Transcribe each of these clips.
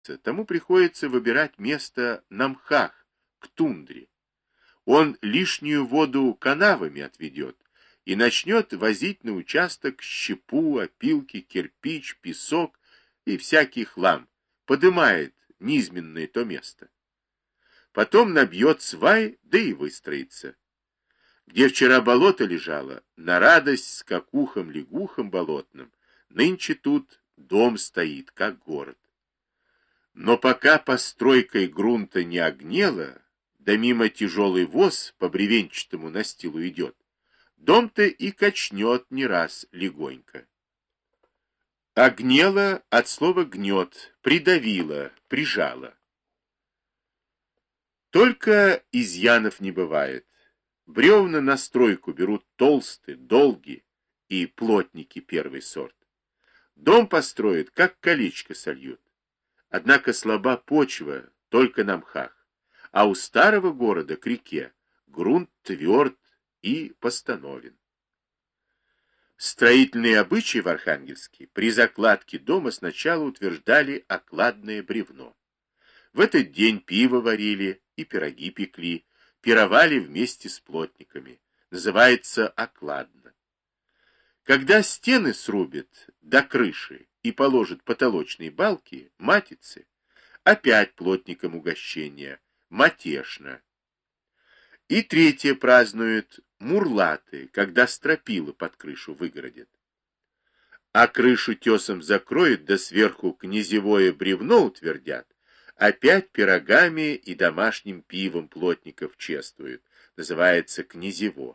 тому приходится выбирать место на мхах, к тундре. Он лишнюю воду канавами отведет и начнет возить на участок щепу, опилки, кирпич, песок и всякий хлам, подымает низменное то место. Потом набьет свай, да и выстроится. Где вчера болото лежало, на радость скакухам-лягухам болотным, нынче тут дом стоит, как город. Но пока постройкой грунта не огнела, да мимо тяжелый воз по бревенчатому настилу идет, дом-то и качнет не раз легонько. Огнела от слова гнет, придавила, прижала. Только изъянов не бывает. Бревна на стройку берут толстые, долгие и плотники первый сорт. Дом построят, как колечко сольют. Однако слаба почва только на мхах, а у старого города к реке грунт тверд и постановен. Строительные обычаи в Архангельске при закладке дома сначала утверждали окладное бревно. В этот день пиво варили и пироги пекли, пировали вместе с плотниками. Называется окладно. Когда стены срубят до крыши и положат потолочные балки, матицы, опять плотникам угощение, матешно. И третье празднуют мурлаты, когда стропила под крышу выгородят. А крышу тесом закроют, да сверху князевое бревно утвердят, опять пирогами и домашним пивом плотников чествуют. Называется князево.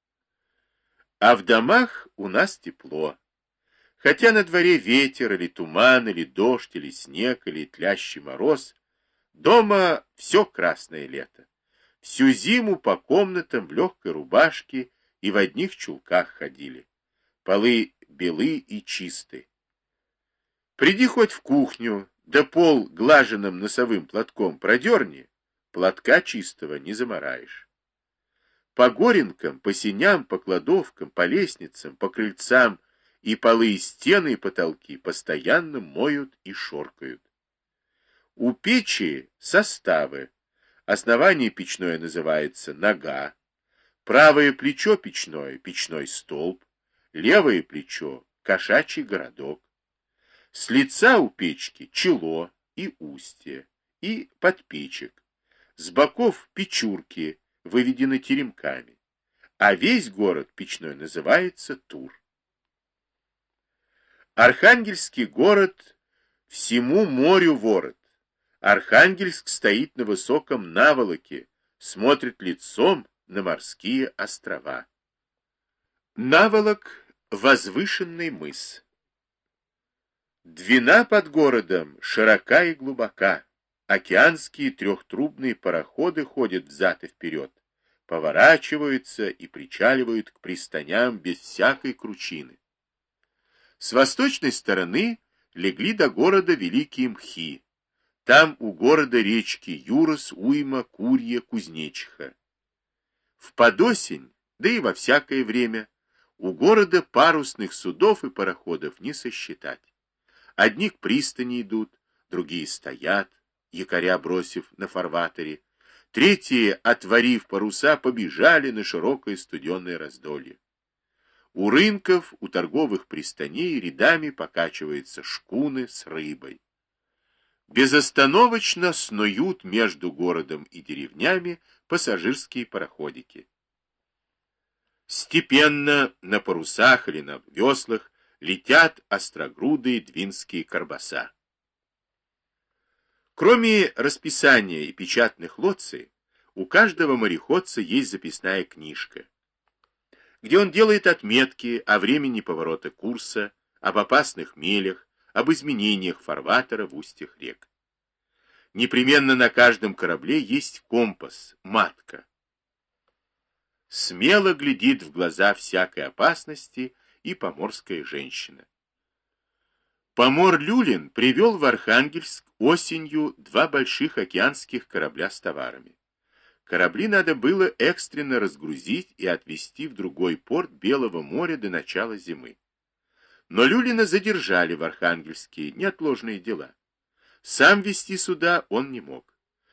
А в домах у нас тепло. Хотя на дворе ветер, или туман, или дождь, или снег, или тлящий мороз, дома все красное лето. Всю зиму по комнатам в легкой рубашке и в одних чулках ходили. Полы белы и чисты. Приди хоть в кухню, да пол глаженным носовым платком продерни, платка чистого не замараешь. По горенкам, по сеням, по кладовкам, по лестницам, по крыльцам и полы, и стены, и потолки постоянно моют и шоркают. У печи составы. Основание печное называется нога, правое плечо печное — печной столб, левое плечо — кошачий городок. С лица у печки чело и устье, и подпечек. С боков печурки, выведены теремками. А весь город печной называется Тур. Архангельский город всему морю ворот. Архангельск стоит на высоком наволоке, смотрит лицом на морские острова. Наволок — возвышенный мыс. Двина под городом широка и глубока. Океанские трехтрубные пароходы ходят взад и вперед, поворачиваются и причаливают к пристаням без всякой кручины. С восточной стороны легли до города великие мхи. Там у города речки Юрос, Уйма, Курья, Кузнечиха. В подосень, да и во всякое время, у города парусных судов и пароходов не сосчитать. Одни к пристани идут, другие стоят, якоря бросив на фарватере, третьи, отворив паруса, побежали на широкое студенное раздолье. У рынков, у торговых пристаней рядами покачиваются шкуны с рыбой. Безостановочно снуют между городом и деревнями пассажирские пароходики. Степенно на парусах или на веслах летят острогрудые двинские карбаса. Кроме расписания и печатных лоций, у каждого мореходца есть записная книжка, где он делает отметки о времени поворота курса, об опасных мелях, об изменениях фарватера в устьях рек. Непременно на каждом корабле есть компас, матка. Смело глядит в глаза всякой опасности и поморская женщина. Помор Люлин привел в Архангельск осенью два больших океанских корабля с товарами. Корабли надо было экстренно разгрузить и отвезти в другой порт Белого моря до начала зимы. Но Люлина задержали в Архангельске неотложные дела. Сам вести суда он не мог.